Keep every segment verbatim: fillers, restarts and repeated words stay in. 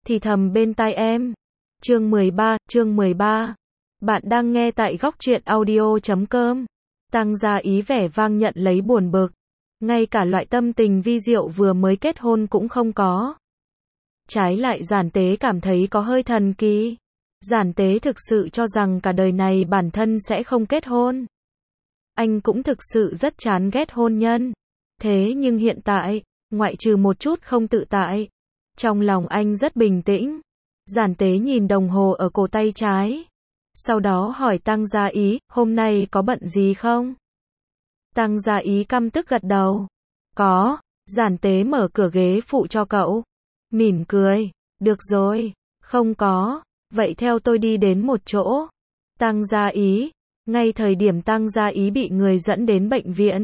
thì thầm bên tai em. Chương mười ba, chương mười ba. Bạn đang nghe tại góc truyện audio chấm com. Tăng Gia Ý vẻ vang nhận lấy buồn bực. Ngay cả loại tâm tình vi diệu vừa mới kết hôn cũng không có. Trái lại Giản Tế cảm thấy có hơi thần kỳ. Giản Tế thực sự cho rằng cả đời này bản thân sẽ không kết hôn. Anh cũng thực sự rất chán ghét hôn nhân. Thế nhưng hiện tại, ngoại trừ một chút không tự tại, trong lòng anh rất bình tĩnh. Giản Tế nhìn đồng hồ ở cổ tay trái. Sau đó hỏi Tăng Gia Ý, hôm nay có bận gì không? Tăng Gia Ý căm tức gật đầu. Có. Giản Tế mở cửa ghế phụ cho cậu. Mỉm cười. Được rồi. Không có. Vậy theo tôi đi đến một chỗ. Tăng Gia Ý. Ngay thời điểm Tăng Gia Ý bị người dẫn đến bệnh viện,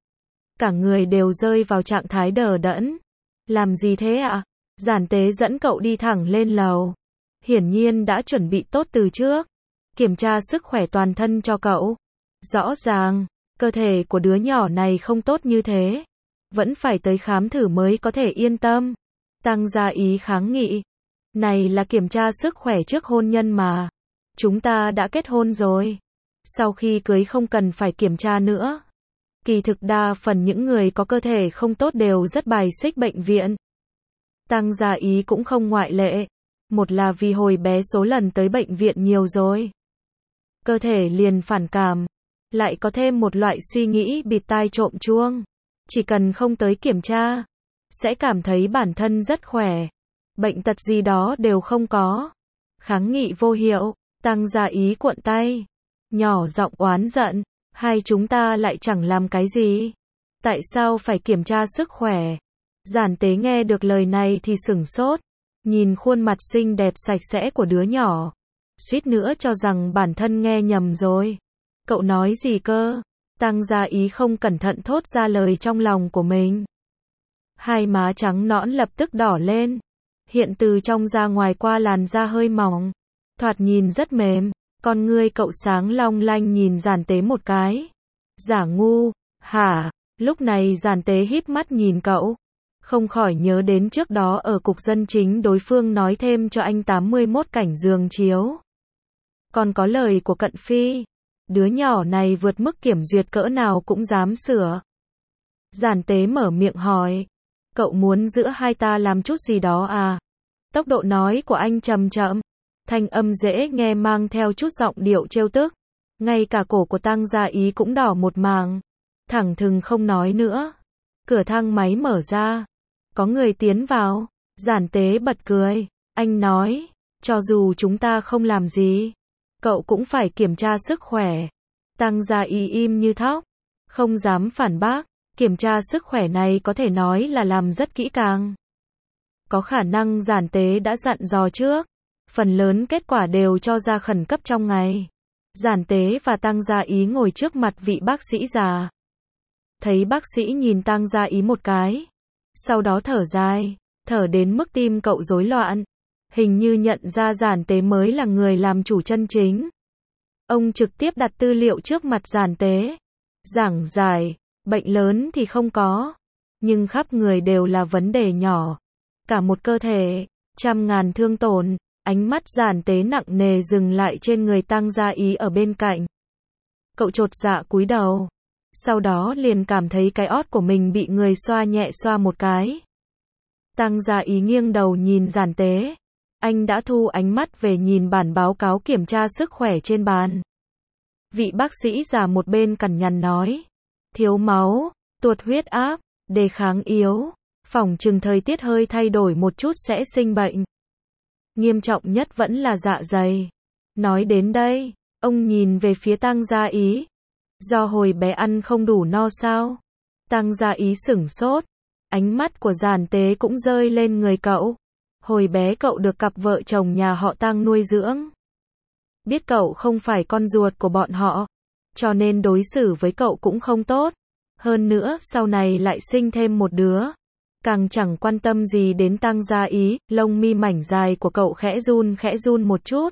cả người đều rơi vào trạng thái đờ đẫn. Làm gì thế ạ? À? Giản Tế dẫn cậu đi thẳng lên lầu. Hiển nhiên đã chuẩn bị tốt từ trước. Kiểm tra sức khỏe toàn thân cho cậu. Rõ ràng, cơ thể của đứa nhỏ này không tốt như thế. Vẫn phải tới khám thử mới có thể yên tâm. Tăng Gia Ý kháng nghị. Này là kiểm tra sức khỏe trước hôn nhân mà. Chúng ta đã kết hôn rồi. Sau khi cưới không cần phải kiểm tra nữa. Kỳ thực đa phần những người có cơ thể không tốt đều rất bài xích bệnh viện. Tăng Gia Ý cũng không ngoại lệ. Một là vì hồi bé số lần tới bệnh viện nhiều rồi. Cơ thể liền phản cảm. Lại có thêm một loại suy nghĩ bịt tai trộm chuông. Chỉ cần không tới kiểm tra, sẽ cảm thấy bản thân rất khỏe. Bệnh tật gì đó đều không có. Kháng nghị vô hiệu. Tăng Gia Ý cuộn tay. Nhỏ giọng oán giận. Hai chúng ta lại chẳng làm cái gì. Tại sao phải kiểm tra sức khỏe? Giản Tế nghe được lời này thì sửng sốt. Nhìn khuôn mặt xinh đẹp sạch sẽ của đứa nhỏ. Suýt nữa cho rằng bản thân nghe nhầm rồi. Cậu nói gì cơ? Tăng Gia Ý không cẩn thận thốt ra lời trong lòng của mình. Hai má trắng nõn lập tức đỏ lên. Hiện từ trong ra ngoài qua làn da hơi mỏng. Thoạt nhìn rất mềm. Con ngươi cậu sáng long lanh nhìn Giản Tế một cái. Giả ngu, hả? Lúc này Giản Tế híp mắt nhìn cậu. Không khỏi nhớ đến trước đó ở cục dân chính đối phương nói thêm cho anh tám mươi mốt cảnh giường chiếu. Còn có lời của Cận Phi. Đứa nhỏ này vượt mức kiểm duyệt cỡ nào cũng dám sửa. Giản Tế mở miệng hỏi. Cậu muốn giữa hai ta làm chút gì đó à? Tốc độ nói của anh chậm chậm. Thanh âm dễ nghe mang theo chút giọng điệu trêu tức. Ngay cả cổ của Tăng Gia Ý cũng đỏ một màng. Thẳng thừng không nói nữa. Cửa thang máy mở ra. Có người tiến vào. Giản Tế bật cười. Anh nói, cho dù chúng ta không làm gì, cậu cũng phải kiểm tra sức khỏe. Tăng Gia Ý im như thóc. Không dám phản bác. Kiểm tra sức khỏe này có thể nói là làm rất kỹ càng. Có khả năng Giản Tế đã dặn dò trước. Phần lớn kết quả đều cho ra khẩn cấp trong ngày. Giản Tế và Tăng Gia Ý ngồi trước mặt vị bác sĩ già. Thấy bác sĩ nhìn Tăng Gia Ý một cái. Sau đó thở dài. Thở đến mức tim cậu rối loạn. Hình như nhận ra Giản Tế mới là người làm chủ chân chính. Ông trực tiếp đặt tư liệu trước mặt Giản Tế. Giảng giải. Bệnh lớn thì không có. Nhưng khắp người đều là vấn đề nhỏ. Cả một cơ thể. Trăm ngàn thương tổn. Ánh mắt Giản Tế nặng nề dừng lại trên người Tăng Gia Ý ở bên cạnh. Cậu chột dạ cúi đầu. Sau đó liền cảm thấy cái ót của mình bị người xoa nhẹ xoa một cái. Tăng Gia Ý nghiêng đầu nhìn Giản Tế. Anh đã thu ánh mắt về nhìn bản báo cáo kiểm tra sức khỏe trên bàn. Vị bác sĩ già một bên cằn nhằn nói. Thiếu máu, tuột huyết áp, đề kháng yếu. Phỏng chừng thời tiết hơi thay đổi một chút sẽ sinh bệnh. Nghiêm trọng nhất vẫn là dạ dày. Nói đến đây, ông nhìn về phía Tăng Gia Ý. Do hồi bé ăn không đủ no sao? Tăng Gia Ý sửng sốt. Ánh mắt của Giản Tế cũng rơi lên người cậu. Hồi bé cậu được cặp vợ chồng nhà họ Tăng nuôi dưỡng. Biết cậu không phải con ruột của bọn họ, cho nên đối xử với cậu cũng không tốt. Hơn nữa sau này lại sinh thêm một đứa. Càng chẳng quan tâm gì đến Tăng Gia Ý, lông mi mảnh dài của cậu khẽ run khẽ run một chút.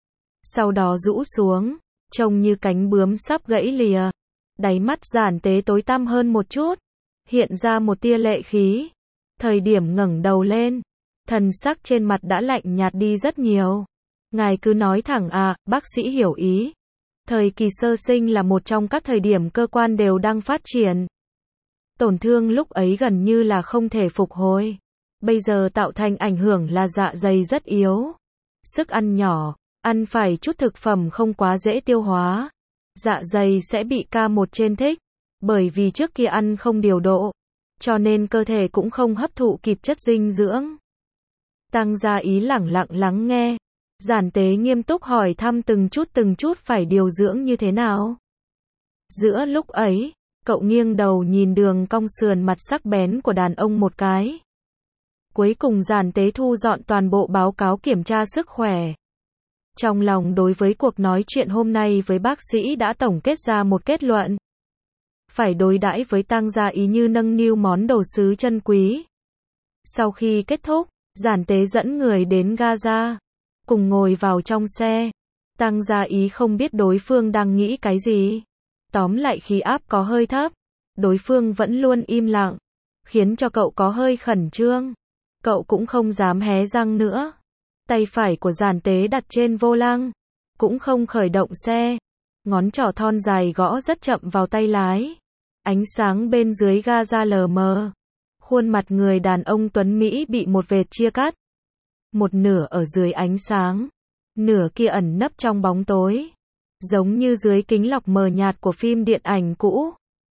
Sau đó rũ xuống, trông như cánh bướm sắp gãy lìa. Đáy mắt Giản Tế tối tăm hơn một chút, hiện ra một tia lệ khí. Thời điểm ngẩng đầu lên, Thần sắc trên mặt đã lạnh nhạt đi rất nhiều. Ngài cứ nói thẳng à, bác sĩ hiểu ý. Thời kỳ sơ sinh là một trong các thời điểm cơ quan đều đang phát triển. Tổn thương lúc ấy gần như là không thể phục hồi. Bây giờ tạo thành ảnh hưởng là dạ dày rất yếu. Sức ăn nhỏ, ăn phải chút thực phẩm không quá dễ tiêu hóa. Dạ dày sẽ bị ca một trên thích. Bởi vì trước kia ăn không điều độ. Cho nên cơ thể cũng không hấp thụ kịp chất dinh dưỡng. Tăng Gia Ý lẳng lặng lắng nghe. Giản Tế nghiêm túc hỏi thăm từng chút từng chút phải điều dưỡng như thế nào. Giữa lúc ấy, cậu nghiêng đầu nhìn đường cong sườn mặt sắc bén của đàn ông một cái. Cuối cùng Giản Tế thu dọn toàn bộ báo cáo kiểm tra sức khỏe. Trong lòng đối với cuộc nói chuyện hôm nay với bác sĩ đã tổng kết ra một kết luận. Phải đối đãi với Tăng Gia Ý như nâng niu món đồ sứ chân quý. Sau khi kết thúc, Giản Tế dẫn người đến Gaza. Cùng ngồi vào trong xe. Tăng Gia Ý không biết đối phương đang nghĩ cái gì. Tóm lại khí áp có hơi thấp. Đối phương vẫn luôn im lặng. Khiến cho cậu có hơi khẩn trương. Cậu cũng không dám hé răng nữa. Tay phải của Giản Tế đặt trên vô lăng. Cũng không khởi động xe. Ngón trỏ thon dài gõ rất chậm vào tay lái. Ánh sáng bên dưới Gaza lờ mờ. Khuôn mặt người đàn ông tuấn Mỹ bị một vệt chia cắt. Một nửa ở dưới ánh sáng. Nửa kia ẩn nấp trong bóng tối. Giống như dưới kính lọc mờ nhạt của phim điện ảnh cũ.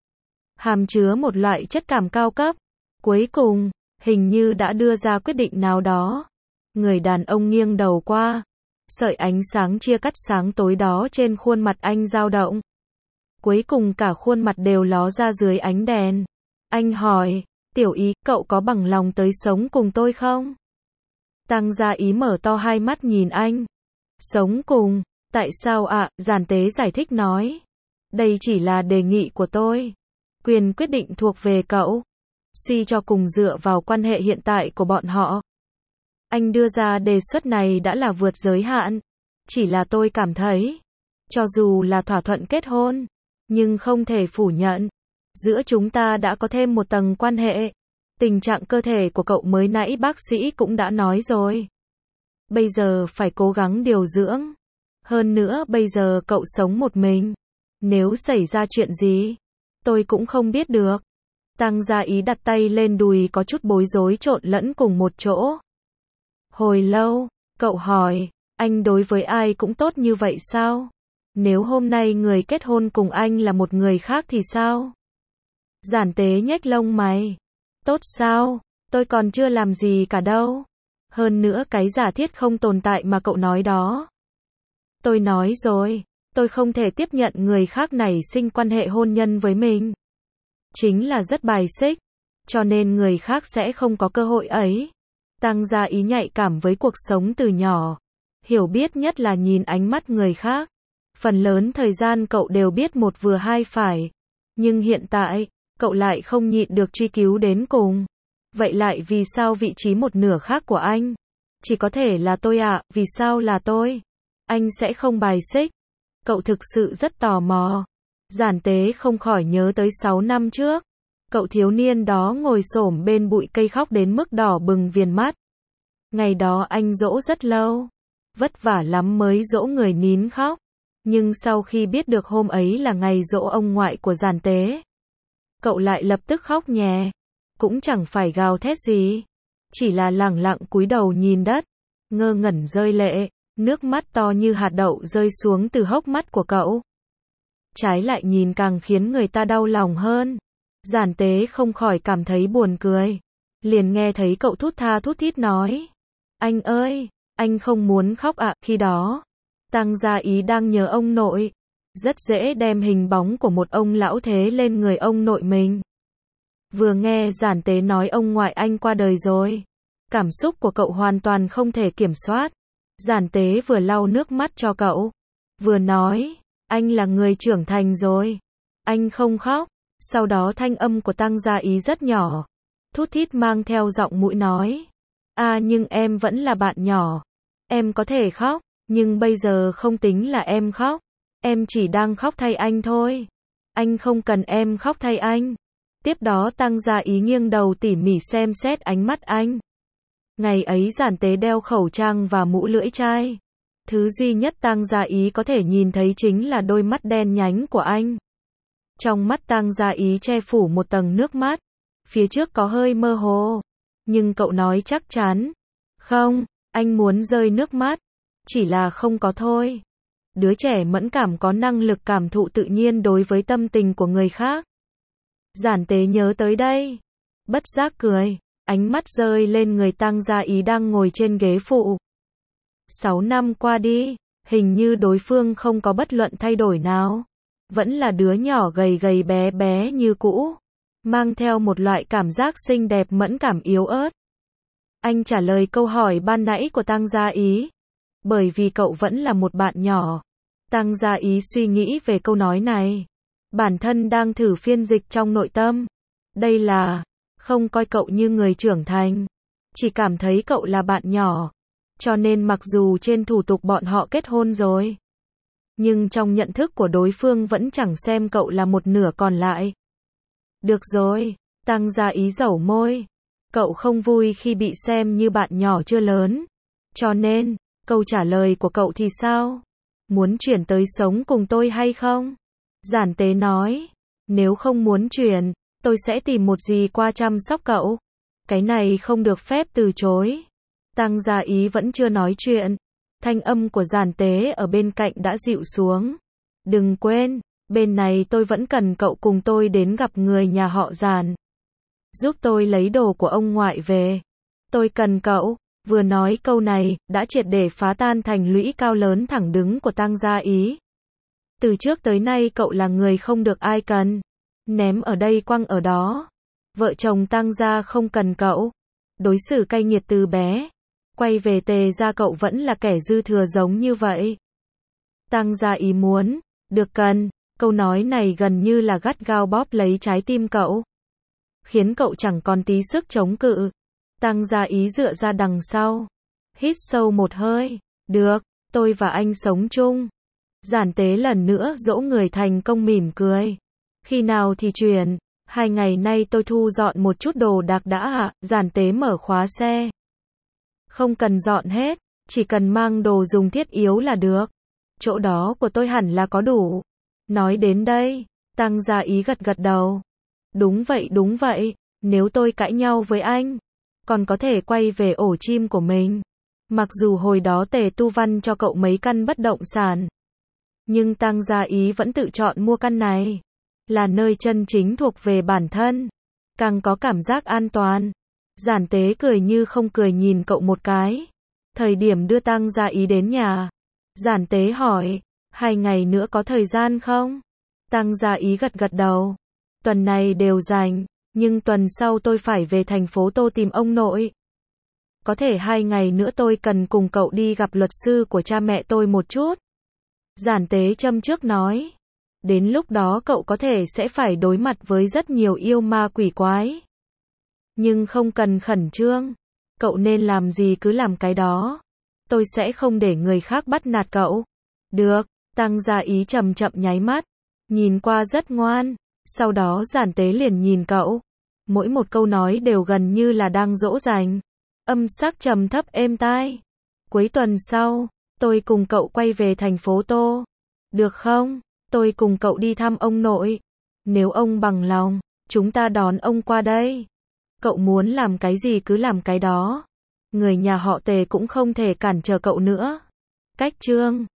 Hàm chứa một loại chất cảm cao cấp. Cuối cùng, hình như đã đưa ra quyết định nào đó. Người đàn ông nghiêng đầu qua. Sợi ánh sáng chia cắt sáng tối đó trên khuôn mặt anh dao động. Cuối cùng cả khuôn mặt đều ló ra dưới ánh đèn. Anh hỏi, Tiểu Ý, cậu có bằng lòng tới sống cùng tôi không? Tăng Gia Ý mở to hai mắt nhìn anh. Sống cùng, tại sao ạ? À? Giản Tế giải thích nói. Đây chỉ là đề nghị của tôi. Quyền quyết định thuộc về cậu. Suy cho cùng dựa vào quan hệ hiện tại của bọn họ. Anh đưa ra đề xuất này đã là vượt giới hạn. Chỉ là tôi cảm thấy, cho dù là thỏa thuận kết hôn, nhưng không thể phủ nhận. Giữa chúng ta đã có thêm một tầng quan hệ. Tình trạng cơ thể của cậu mới nãy bác sĩ cũng đã nói rồi. Bây giờ phải cố gắng điều dưỡng. Hơn nữa bây giờ cậu sống một mình. Nếu xảy ra chuyện gì, tôi cũng không biết được. Tăng Gia Ý đặt tay lên đùi có chút bối rối trộn lẫn cùng một chỗ. Hồi lâu, cậu hỏi, anh đối với ai cũng tốt như vậy sao? Nếu hôm nay người kết hôn cùng anh là một người khác thì sao? Giản Tế nhếch lông mày. Tốt sao? Tôi còn chưa làm gì cả đâu. Hơn nữa cái giả thiết không tồn tại mà cậu nói đó. Tôi nói rồi, tôi không thể tiếp nhận người khác nảy sinh quan hệ hôn nhân với mình. Chính là rất bài xích, cho nên người khác sẽ không có cơ hội ấy. Tăng Gia Ý nhạy cảm với cuộc sống từ nhỏ. Hiểu biết nhất là nhìn ánh mắt người khác. Phần lớn thời gian cậu đều biết một vừa hai phải. Nhưng hiện tại, cậu lại không nhịn được truy cứu đến cùng. Vậy lại vì sao vị trí một nửa khác của anh? Chỉ có thể là tôi ạ, à, vì sao là tôi? Anh sẽ không bài xích. Cậu thực sự rất tò mò. Giản Tế không khỏi nhớ tới sáu năm trước. Cậu thiếu niên đó ngồi xổm bên bụi cây khóc đến mức đỏ bừng viền mắt. Ngày đó anh dỗ rất lâu. Vất vả lắm mới dỗ người nín khóc. Nhưng sau khi biết được hôm ấy là ngày dỗ ông ngoại của Giản Tế, cậu lại lập tức khóc nhè. Cũng chẳng phải gào thét gì. Chỉ là lẳng lặng cúi đầu nhìn đất. Ngơ ngẩn rơi lệ. Nước mắt to như hạt đậu rơi xuống từ hốc mắt của cậu. Trái lại nhìn càng khiến người ta đau lòng hơn. Giản Tế không khỏi cảm thấy buồn cười. Liền nghe thấy cậu thút tha thút thít nói. Anh ơi, anh không muốn khóc ạ. À, khi đó, Tăng Gia Ý đang nhớ ông nội. Rất dễ đem hình bóng của một ông lão thế lên người ông nội mình. Vừa nghe Giản Tế nói ông ngoại anh qua đời rồi. Cảm xúc của cậu hoàn toàn không thể kiểm soát. Giản Tế vừa lau nước mắt cho cậu. Vừa nói, anh là người trưởng thành rồi. Anh không khóc. Sau đó thanh âm của Tăng Gia Ý rất nhỏ. Thút thít mang theo giọng mũi nói. À nhưng em vẫn là bạn nhỏ. Em có thể khóc, nhưng bây giờ không tính là em khóc. Em chỉ đang khóc thay anh thôi. Anh không cần em khóc thay anh. Tiếp đó Tăng Gia Ý nghiêng đầu tỉ mỉ xem xét ánh mắt anh. Ngày ấy giản tế đeo khẩu trang và mũ lưỡi chai. Thứ duy nhất Tang Gia Ý có thể nhìn thấy chính là đôi mắt đen nhánh của anh. Trong mắt Tang Gia Ý che phủ một tầng nước mắt. Phía trước có hơi mơ hồ. Nhưng cậu nói chắc chắn. Không, anh muốn rơi nước mắt. Chỉ là không có thôi. Đứa trẻ mẫn cảm có năng lực cảm thụ tự nhiên đối với tâm tình của người khác. Giản tế nhớ tới đây. Bất giác cười. Ánh mắt rơi lên người Tang Gia Ý đang ngồi trên ghế phụ. Sáu năm qua đi, hình như đối phương không có bất luận thay đổi nào. Vẫn là đứa nhỏ gầy gầy bé bé như cũ. Mang theo một loại cảm giác xinh đẹp mẫn cảm yếu ớt. Anh trả lời câu hỏi ban nãy của Tang Gia Ý. Bởi vì cậu vẫn là một bạn nhỏ. Tang Gia Ý suy nghĩ về câu nói này. Bản thân đang thử phiên dịch trong nội tâm. Đây là, không coi cậu như người trưởng thành. Chỉ cảm thấy cậu là bạn nhỏ. Cho nên mặc dù trên thủ tục bọn họ kết hôn rồi. Nhưng trong nhận thức của đối phương vẫn chẳng xem cậu là một nửa còn lại. Được rồi, Tang Gia Ý dẩu môi. Cậu không vui khi bị xem như bạn nhỏ chưa lớn. Cho nên, câu trả lời của cậu thì sao? Muốn chuyển tới sống cùng tôi hay không? Giản tế nói. Nếu không muốn chuyển, tôi sẽ tìm một dì qua chăm sóc cậu. Cái này không được phép từ chối. Tang Gia Ý vẫn chưa nói chuyện. Thanh âm của giản tế ở bên cạnh đã dịu xuống. Đừng quên, bên này tôi vẫn cần cậu cùng tôi đến gặp người nhà họ Giản. Giúp tôi lấy đồ của ông ngoại về. Tôi cần cậu. Vừa nói câu này, đã triệt để phá tan thành lũy cao lớn thẳng đứng của Tang Gia Ý. Từ trước tới nay cậu là người không được ai cần. Ném ở đây quăng ở đó. Vợ chồng Tang Gia không cần cậu. Đối xử cay nghiệt từ bé. Quay về Tề gia cậu vẫn là kẻ dư thừa giống như vậy. Tang Gia Ý muốn, được cần. Câu nói này gần như là gắt gao bóp lấy trái tim cậu. Khiến cậu chẳng còn tí sức chống cự. Tang Gia Ý dựa ra đằng sau. Hít sâu một hơi. Được, tôi và anh sống chung. Giản tế lần nữa dỗ người thành công mỉm cười. Khi nào thì chuyển? Hai ngày nay tôi thu dọn một chút đồ đạc đã ạ. Giản tế mở khóa xe. Không cần dọn hết, chỉ cần mang đồ dùng thiết yếu là được. Chỗ đó của tôi hẳn là có đủ. Nói đến đây, Tang Gia Ý gật gật đầu. Đúng vậy đúng vậy, nếu tôi cãi nhau với anh, còn có thể quay về ổ chim của mình. Mặc dù hồi đó Tề Tu Văn cho cậu mấy căn bất động sản. Nhưng Tang Gia Ý vẫn tự chọn mua căn này. Là nơi chân chính thuộc về bản thân. Càng có cảm giác an toàn. Giản tế cười như không cười nhìn cậu một cái. Thời điểm đưa Tang Gia Ý đến nhà. Giản tế hỏi, hai ngày nữa có thời gian không? Tang Gia Ý gật gật đầu. Tuần này đều rảnh, nhưng tuần sau tôi phải về thành phố Tô tìm ông nội. Có thể hai ngày nữa tôi cần cùng cậu đi gặp luật sư của cha mẹ tôi một chút. Giản tế châm trước nói. Đến lúc đó cậu có thể sẽ phải đối mặt với rất nhiều yêu ma quỷ quái. Nhưng không cần khẩn trương. Cậu nên làm gì cứ làm cái đó. Tôi sẽ không để người khác bắt nạt cậu. Được, Tang Gia Ý chậm chậm nháy mắt. Nhìn qua rất ngoan. Sau đó giản tế liền nhìn cậu. Mỗi một câu nói đều gần như là đang dỗ dành. Âm sắc trầm thấp êm tai. Cuối tuần sau, tôi cùng cậu quay về thành phố Tô. Được không? Tôi cùng cậu đi thăm ông nội. Nếu ông bằng lòng, chúng ta đón ông qua đây. Cậu muốn làm cái gì cứ làm cái đó. Người nhà họ Tề cũng không thể cản trở cậu nữa. Cách chương